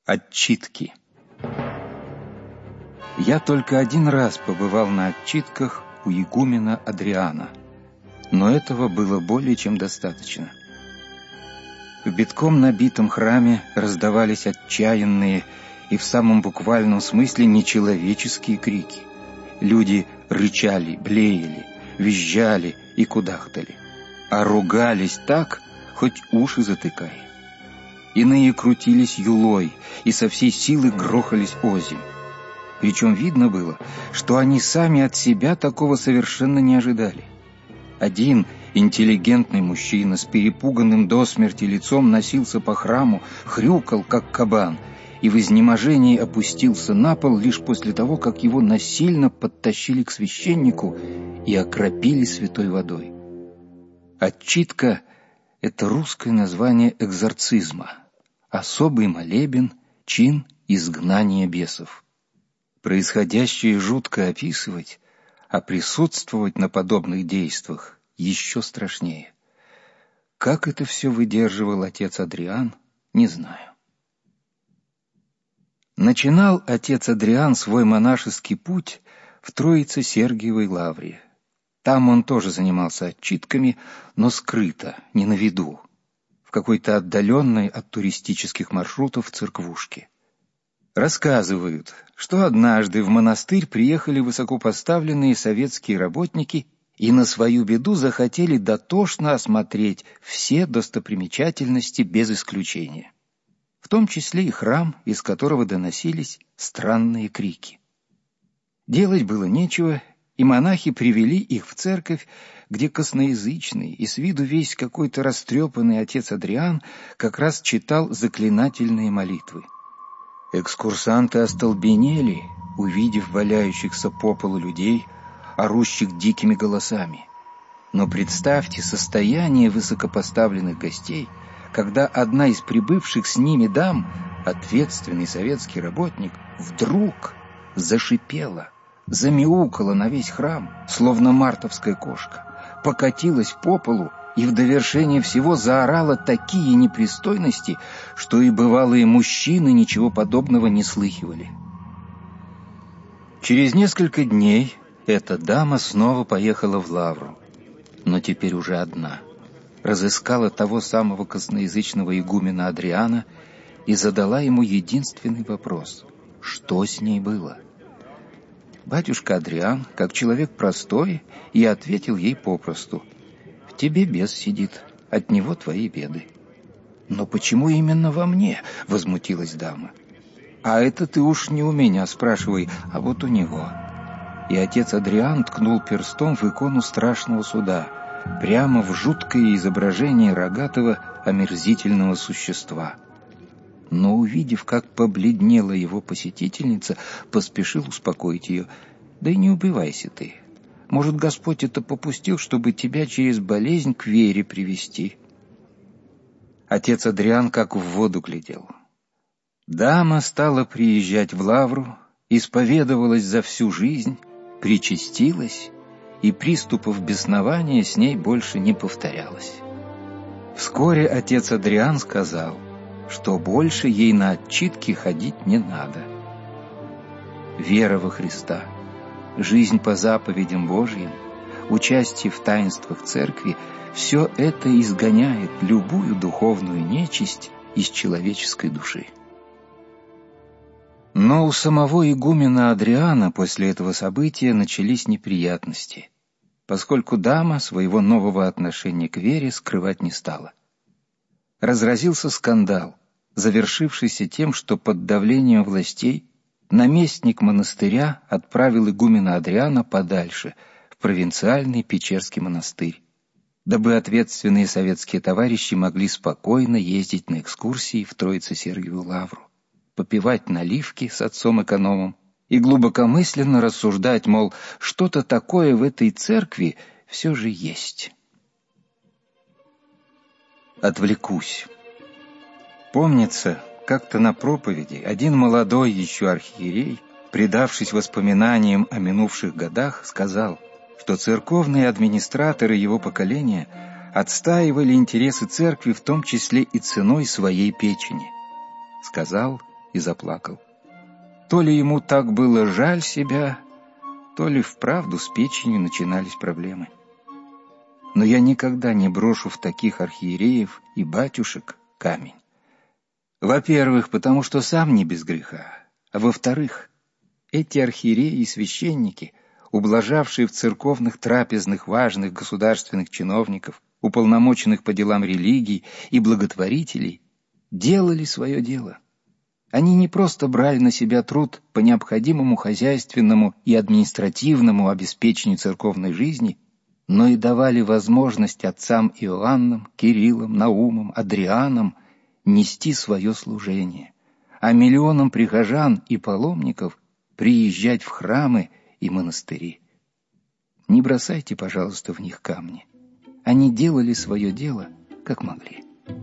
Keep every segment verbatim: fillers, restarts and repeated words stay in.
Отчитки. Я только один раз побывал на отчитках у игумена Адриана, но этого было более чем достаточно. В битком набитом храме раздавались отчаянные и в самом буквальном смысле нечеловеческие крики. Люди рычали, блеяли, визжали и кудахтали, а ругались так, хоть уши затыкай. Иные крутились юлой и со всей силы грохались озимь. Причем видно было, что они сами от себя такого совершенно не ожидали. Один интеллигентный мужчина с перепуганным до смерти лицом носился по храму, хрюкал, как кабан, и в изнеможении опустился на пол лишь после того, как его насильно подтащили к священнику и окропили святой водой. Отчитка — это русское название экзорцизма, особый молебен, чин изгнания бесов. Происходящее жутко описывать, а присутствовать на подобных действиях еще страшнее. Как это все выдерживал отец Адриан, не знаю. Начинал отец Адриан свой монашеский путь в Троице-Сергиевой лавре. Там он тоже занимался отчитками, но скрыто, не на виду, в какой-то отдаленной от туристических маршрутов церквушке. Рассказывают, что однажды в монастырь приехали высокопоставленные советские работники и на свою беду захотели дотошно осмотреть все достопримечательности без исключения, в том числе и храм, из которого доносились странные крики. Делать было нечего, и монахи привели их в церковь, где косноязычный и с виду весь какой-то растрепанный отец Адриан как раз читал заклинательные молитвы. Экскурсанты остолбенели, увидев валяющихся по полу людей, орущих дикими голосами. Но представьте состояние высокопоставленных гостей, когда одна из прибывших с ними дам, ответственный советский работник, вдруг зашипела, замяукала на весь храм, словно мартовская кошка, покатилась по полу и в довершение всего заорала такие непристойности, что и бывалые мужчины ничего подобного не слыхивали. Через несколько дней эта дама снова поехала в лавру, но теперь уже одна. Разыскала того самого косноязычного игумена Адриана и задала ему единственный вопрос: что с ней было? Батюшка Адриан, как человек простой, и ответил ей попросту: в тебе бес сидит, от него твои беды. Но почему именно во мне? Возмутилась дама. А это ты уж не у меня спрашивай, а вот у него. И отец Адриан ткнул перстом в икону страшного суда, прямо в жуткое изображение рогатого омерзительного существа. Но, увидев, как побледнела его посетительница, поспешил успокоить ее: да и не убивайся ты. Может, Господь это попустил, чтобы тебя через болезнь к вере привести. Отец Адриан как в воду глядел. Дама стала приезжать в лавру, исповедовалась за всю жизнь, причастилась, и приступов беснования с ней больше не повторялось. Вскоре отец Адриан сказал, что больше ей на отчитки ходить не надо. Вера во Христа, жизнь по заповедям Божьим, участие в таинствах церкви — все это изгоняет любую духовную нечисть из человеческой души. Но у самого игумена Адриана после этого события начались неприятности, поскольку дама своего нового отношения к вере скрывать не стала. Разразился скандал, завершившийся тем, что под давлением властей наместник монастыря отправил игумена Адриана подальше, в провинциальный Печерский монастырь, дабы ответственные советские товарищи могли спокойно ездить на экскурсии в Троице-Сергиеву лавру, попивать наливки с отцом-экономом и глубокомысленно рассуждать, мол, что-то такое в этой церкви все же есть. Отвлекусь. Помнится, как-то на проповеди один молодой еще архиерей, предавшись воспоминаниям о минувших годах, сказал, что церковные администраторы его поколения отстаивали интересы церкви в том числе и ценой своей печени. Сказал и заплакал. То ли ему так было жаль себя, то ли вправду с печенью начинались проблемы. Но я никогда не брошу в таких архиереев и батюшек камень. Во-первых, потому что сам не без греха, а во-вторых, эти архиереи и священники, ублажавшие в церковных трапезных важных государственных чиновников, уполномоченных по делам религий и благотворителей, делали свое дело. Они не просто брали на себя труд по необходимому хозяйственному и административному обеспечению церковной жизни, но и давали возможность отцам Иоаннам, Кириллам, Наумам, Адрианам нести свое служение, а миллионам прихожан и паломников приезжать в храмы и монастыри. Не бросайте, пожалуйста, в них камни. Они делали свое дело, как могли.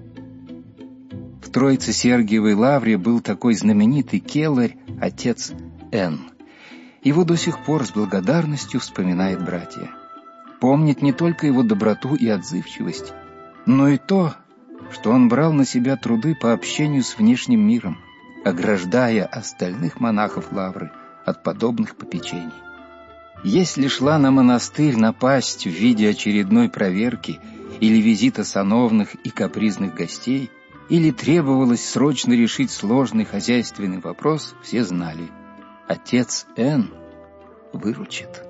В Троице-Сергиевой лавре был такой знаменитый келарь, отец Н. Его до сих пор с благодарностью вспоминают братья. Помнит не только его доброту и отзывчивость, но и то, что он брал на себя труды по общению с внешним миром, ограждая остальных монахов лавры от подобных попечений. Если шла на монастырь напасть в виде очередной проверки или визита сановных и капризных гостей, или требовалось срочно решить сложный хозяйственный вопрос, все знали — отец Н выручит.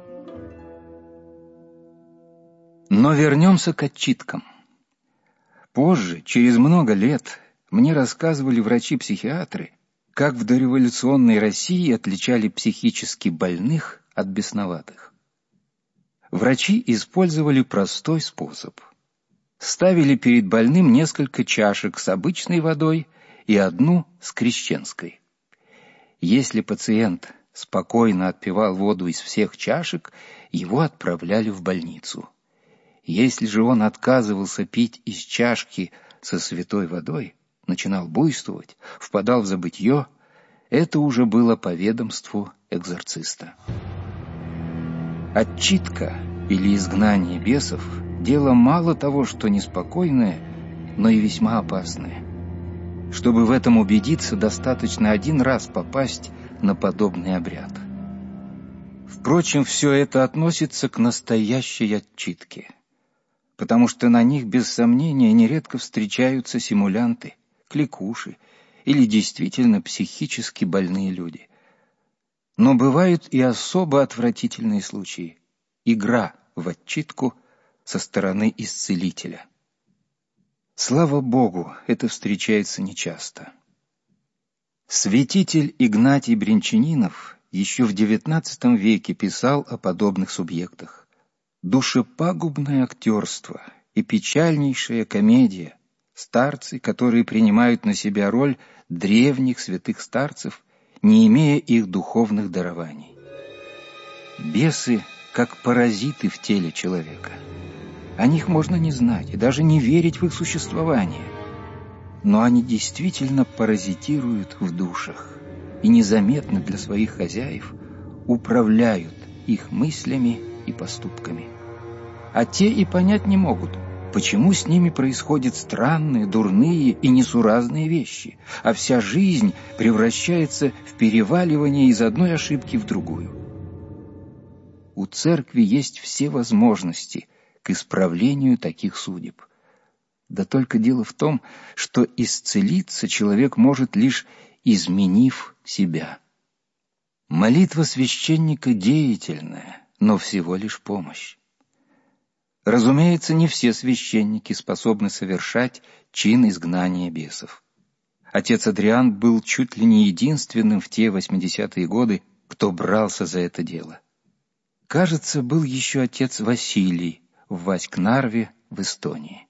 Но вернемся к отчиткам. Позже, через много лет, мне рассказывали врачи-психиатры, как в дореволюционной России отличали психически больных от бесноватых. Врачи использовали простой способ. Ставили перед больным несколько чашек с обычной водой и одну с крещенской. Если пациент спокойно отпивал воду из всех чашек, его отправляли в больницу. Если же он отказывался пить из чашки со святой водой, начинал буйствовать, впадал в забытье, это уже было по ведомству экзорциста. Отчитка или изгнание бесов — дело мало того, что неспокойное, но и весьма опасное. Чтобы в этом убедиться, достаточно один раз попасть на подобный обряд. Впрочем, все это относится к настоящей отчитке, потому что на них, без сомнения, нередко встречаются симулянты, кликуши или действительно психически больные люди. Но бывают и особо отвратительные случаи — игра в отчитку со стороны исцелителя. Слава Богу, это встречается нечасто. Святитель Игнатий Брянчанинов еще в девятнадцатом веке писал о подобных субъектах. Душепагубное актерство и печальнейшая комедия, старцы, которые принимают на себя роль древних святых старцев, не имея их духовных дарований. Бесы как паразиты в теле человека. О них можно не знать и даже не верить в их существование. Но они действительно паразитируют в душах и незаметно для своих хозяев управляют их мыслями и поступками. А те и понять не могут, почему с ними происходят странные, дурные и несуразные вещи, а вся жизнь превращается в переваливание из одной ошибки в другую. У церкви есть все возможности к исправлению таких судеб. Да только дело в том, что исцелиться человек может, лишь изменив себя. Молитва священника деятельная, но всего лишь помощь. Разумеется, не все священники способны совершать чин изгнания бесов. Отец Адриан был чуть ли не единственным в те восьмидесятые годы, кто брался за это дело. Кажется, был еще отец Василий в Васькнарве в Эстонии.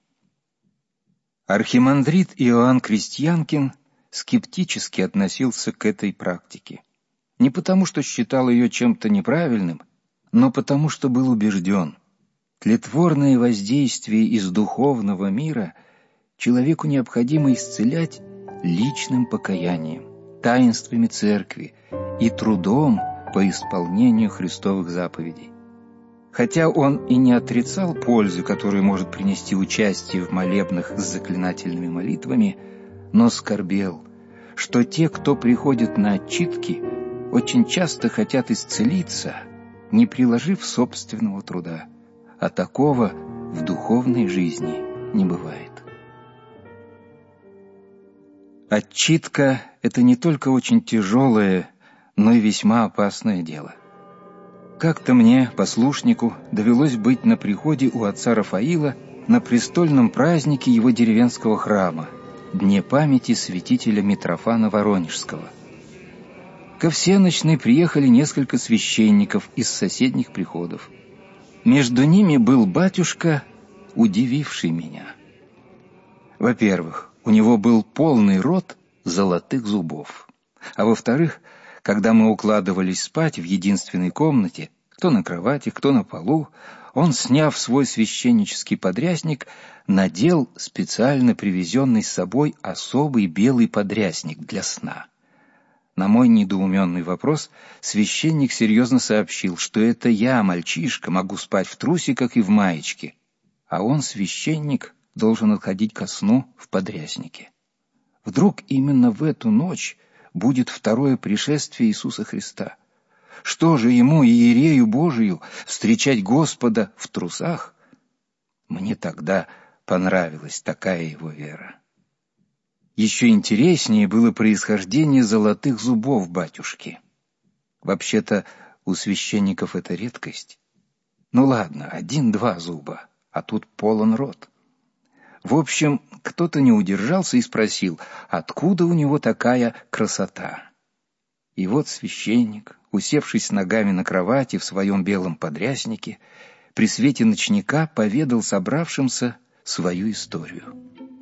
Архимандрит Иоанн Крестьянкин скептически относился к этой практике. Не потому, что считал ее чем-то неправильным, но потому, что был убежден, тлетворное воздействие из духовного мира человеку необходимо исцелять личным покаянием, таинствами церкви и трудом по исполнению Христовых заповедей. Хотя он и не отрицал пользы, которую может принести участие в молебнах с заклинательными молитвами, но скорбел, что те, кто приходит на отчитки, очень часто хотят исцелиться, не приложив собственного труда, а такого в духовной жизни не бывает. Отчитка — это не только очень тяжелое, но и весьма опасное дело. Как-то мне, послушнику, довелось быть на приходе у отца Рафаила на престольном празднике его деревенского храма, дне памяти святителя Митрофана Воронежского. Ко всенощной приехали несколько священников из соседних приходов. Между ними был батюшка, удививший меня. Во-первых, у него был полный рот золотых зубов. А во-вторых, когда мы укладывались спать в единственной комнате, кто на кровати, кто на полу, он, сняв свой священнический подрясник, надел специально привезенный с собой особый белый подрясник для сна. На мой недоуменный вопрос священник серьезно сообщил, что это я, мальчишка, могу спать в трусиках и в маечке, а он, священник, должен отходить ко сну в подряснике. Вдруг именно в эту ночь будет второе пришествие Иисуса Христа? Что же ему, иерею Божию, встречать Господа в трусах? Мне тогда понравилась такая его вера. Еще интереснее было происхождение золотых зубов батюшки. Вообще-то у священников это редкость. Ну ладно, один-два зуба, а тут полон рот. В общем, кто-то не удержался и спросил, откуда у него такая красота. И вот священник, усевшись ногами на кровати в своем белом подряснике, при свете ночника поведал собравшимся свою историю.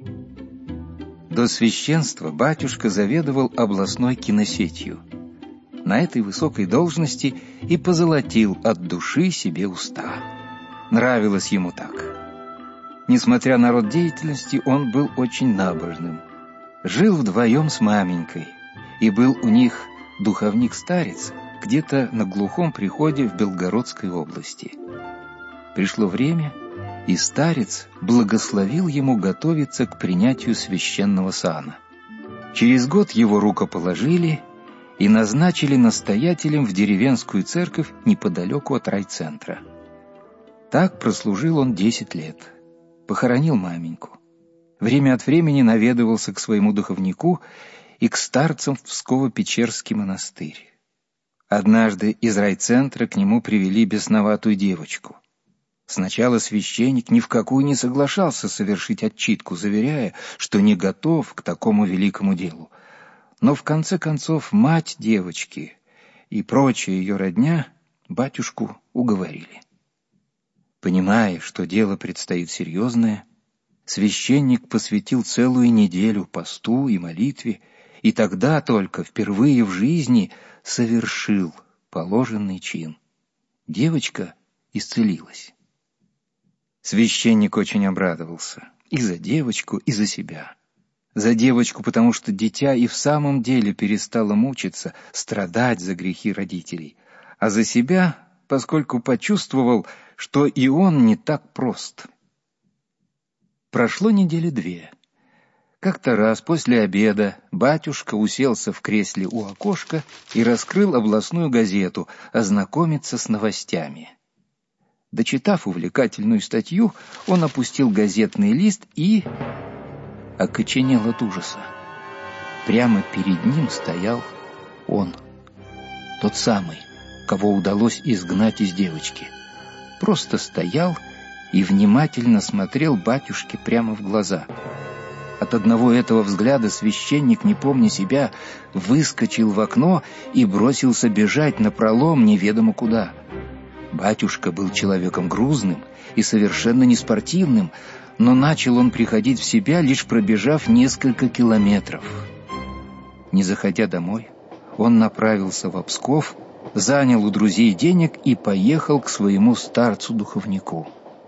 До священства батюшка заведовал областной киносетью. На этой высокой должности и позолотил от души себе уста. Нравилось ему так. Несмотря на род деятельности, он был очень набожным. Жил вдвоем с маменькой, и был у них духовник-старец где-то на глухом приходе в Белгородской области. Пришло время, и старец благословил ему готовиться к принятию священного сана. Через год его рукоположили и назначили настоятелем в деревенскую церковь неподалеку от райцентра. Так прослужил он десять лет. Похоронил маменьку. Время от времени наведывался к своему духовнику и к старцам в Псково-Печерский монастырь. Однажды из райцентра к нему привели бесноватую девочку. Сначала священник ни в какую не соглашался совершить отчитку, заверяя, что не готов к такому великому делу. Но в конце концов мать девочки и прочая ее родня батюшку уговорили. Понимая, что дело предстоит серьезное, священник посвятил целую неделю посту и молитве, и тогда только впервые в жизни совершил положенный чин. Девочка исцелилась. Священник очень обрадовался и за девочку, и за себя. За девочку, потому что дитя и в самом деле перестало мучиться, страдать за грехи родителей, а за себя, поскольку почувствовал, что и он не так прост. Прошло недели две. Как-то раз после обеда батюшка уселся в кресле у окошка и раскрыл областную газету ознакомиться с новостями. Дочитав увлекательную статью, он опустил газетный лист и окоченел от ужаса. Прямо перед ним стоял он, тот самый, кого удалось изгнать из девочки. Просто стоял и внимательно смотрел батюшке прямо в глаза. От одного этого взгляда священник, не помня себя, выскочил в окно и бросился бежать напролом неведомо куда. Батюшка был человеком грузным и совершенно неспортивным, но начал он приходить в себя, лишь пробежав несколько километров. Не заходя домой, он направился в Псков, занял у друзей денег и поехал к своему старцу-духовнику.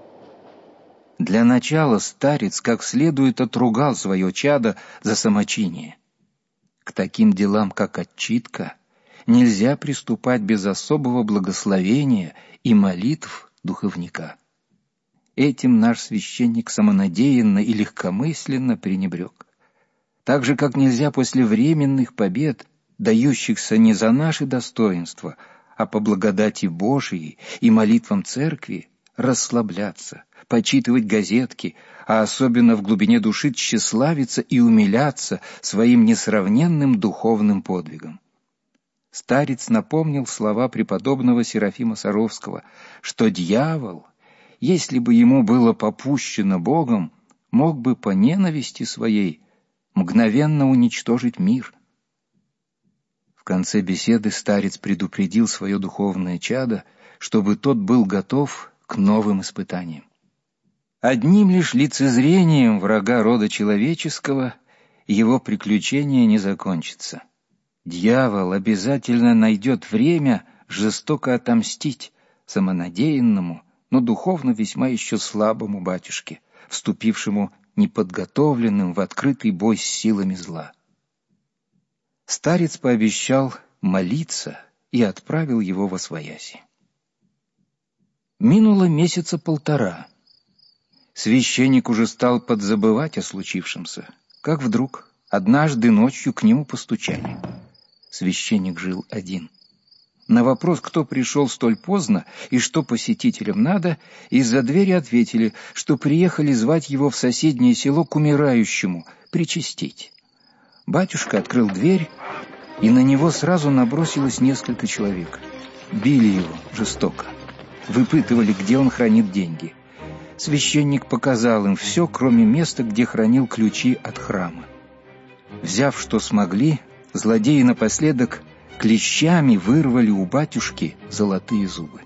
Для начала старец как следует отругал свое чадо за самочиние. К таким делам, как отчитка, нельзя приступать без особого благословения и молитв духовника. Этим наш священник самонадеянно и легкомысленно пренебрег. Так же, как нельзя после временных побед, дающихся не за наши достоинства, а по благодати Божией и молитвам Церкви, расслабляться, почитывать газетки, а особенно в глубине души тщеславиться и умиляться своим несравненным духовным подвигом. Старец напомнил слова преподобного Серафима Саровского, что дьявол, если бы ему было попущено Богом, мог бы по ненависти своей мгновенно уничтожить мир. В конце беседы старец предупредил свое духовное чадо, чтобы тот был готов к новым испытаниям. Одним лишь лицезрением врага рода человеческого его приключение не закончится. Дьявол обязательно найдет время жестоко отомстить самонадеянному, но духовно весьма еще слабому батюшке, вступившему неподготовленным в открытый бой с силами зла. Старец пообещал молиться и отправил его восвояси. Минуло месяца полтора. Священник уже стал подзабывать о случившемся, как вдруг однажды ночью к нему постучали. Священник жил один. На вопрос, кто пришел столь поздно и что посетителям надо, из-за двери ответили, что приехали звать его в соседнее село к умирающему, причастить. Батюшка открыл дверь, и на него сразу набросилось несколько человек. Били его жестоко, выпытывали, где он хранит деньги. Священник показал им все, кроме места, где хранил ключи от храма. Взяв, что смогли, злодеи напоследок клещами вырвали у батюшки золотые зубы.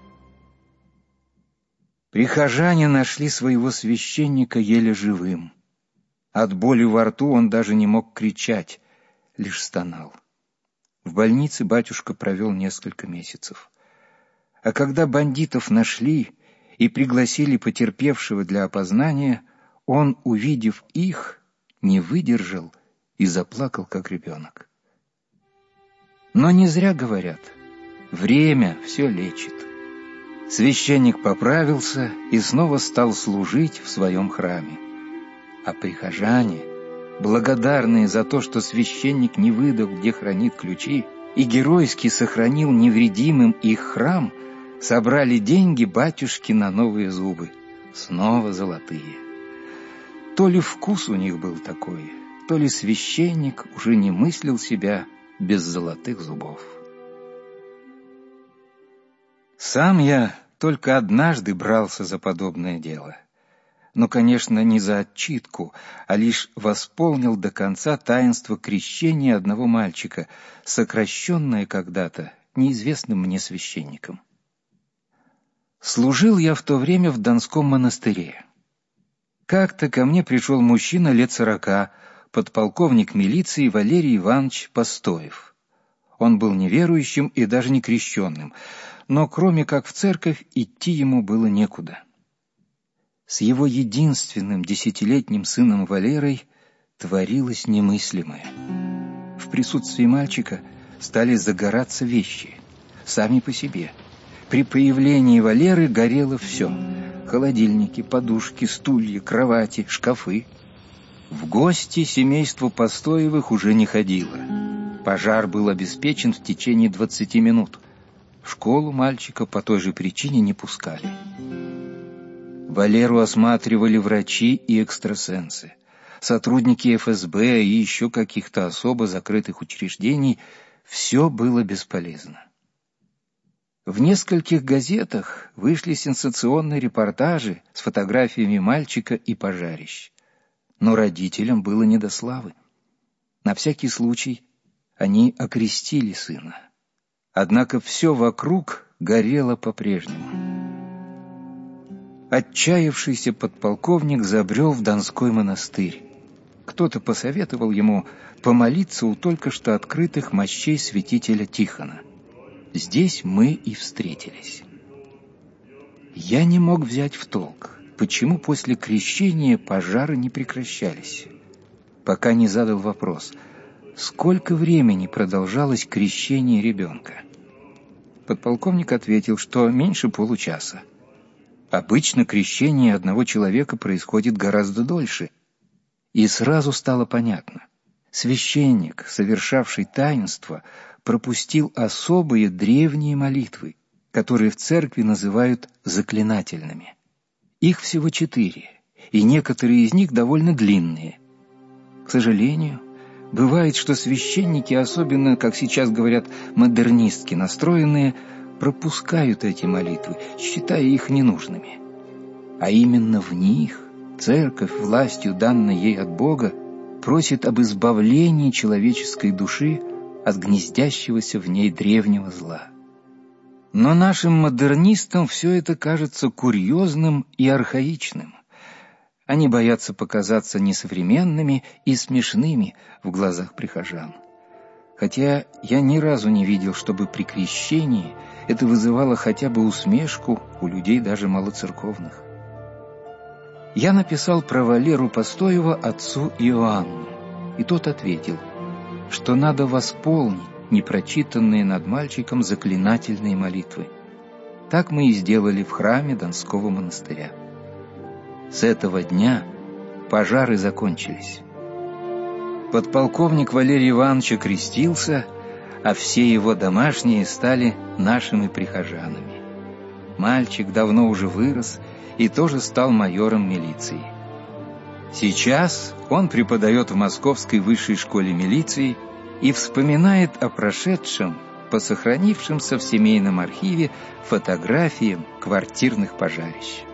Прихожане нашли своего священника еле живым. От боли во рту он даже не мог кричать, лишь стонал. В больнице батюшка провел несколько месяцев. А когда бандитов нашли и пригласили потерпевшего для опознания, он, увидев их, не выдержал и заплакал, как ребенок. Но не зря говорят, время все лечит. Священник поправился и снова стал служить в своем храме. А прихожане, благодарные за то, что священник не выдал, где хранит ключи, и геройски сохранил невредимым их храм, собрали деньги батюшки на новые зубы, снова золотые. То ли вкус у них был такой, то ли священник уже не мыслил себя без золотых зубов. Сам я только однажды брался за подобное дело. Но, конечно, не за отчитку, а лишь восполнил до конца таинство крещения одного мальчика, сокращенное когда-то неизвестным мне священником. Служил я в то время в Донском монастыре. Как-то ко мне пришел мужчина лет сорока, подполковник милиции Валерий Иванович Постоев. Он был неверующим и даже не крещенным, но кроме как в церковь идти ему было некуда. С его единственным десятилетним сыном Валерой творилось немыслимое. В присутствии мальчика стали загораться вещи, сами по себе. При появлении Валеры горело все — холодильники, подушки, стулья, кровати, шкафы. В гости семейство Постоевых уже не ходило. Пожар был обеспечен в течение двадцати минут. В школу мальчика по той же причине не пускали. Валеру осматривали врачи и экстрасенсы. Сотрудники эф эс бэ и еще каких-то особо закрытых учреждений. Все было бесполезно. В нескольких газетах вышли сенсационные репортажи с фотографиями мальчика и пожарищ. Но родителям было не до славы. На всякий случай они окрестили сына. Однако все вокруг горело по-прежнему. Отчаявшийся подполковник забрел в Донской монастырь. Кто-то посоветовал ему помолиться у только что открытых мощей святителя Тихона. Здесь мы и встретились. Я не мог взять в толк, почему после крещения пожары не прекращались, пока не задал вопрос, сколько времени продолжалось крещение ребенка. Подполковник ответил, что меньше получаса. Обычно крещение одного человека происходит гораздо дольше. И сразу стало понятно. Священник, совершавший таинство, пропустил особые древние молитвы, которые в церкви называют заклинательными. Их всего четыре, и некоторые из них довольно длинные. К сожалению, бывает, что священники, особенно, как сейчас говорят, модернистски настроенные, пропускают эти молитвы, считая их ненужными. А именно в них церковь, властью, данной ей от Бога, просит об избавлении человеческой души от гнездящегося в ней древнего зла. Но нашим модернистам все это кажется курьезным и архаичным. Они боятся показаться несовременными и смешными в глазах прихожан. Хотя я ни разу не видел, чтобы при крещении это вызывало хотя бы усмешку у людей даже малоцерковных. Я написал про Валеру Постоева отцу Иоанну, и тот ответил, что надо восполнить непрочитанные над мальчиком заклинательные молитвы. Так мы и сделали в храме Донского монастыря. С этого дня пожары закончились. Подполковник Валерий Иванович крестился, а все его домашние стали нашими прихожанами. Мальчик давно уже вырос и тоже стал майором милиции. Сейчас он преподает в Московской высшей школе милиции и вспоминает о прошедшем по сохранившимся в семейном архиве фотографиям квартирных пожарищ.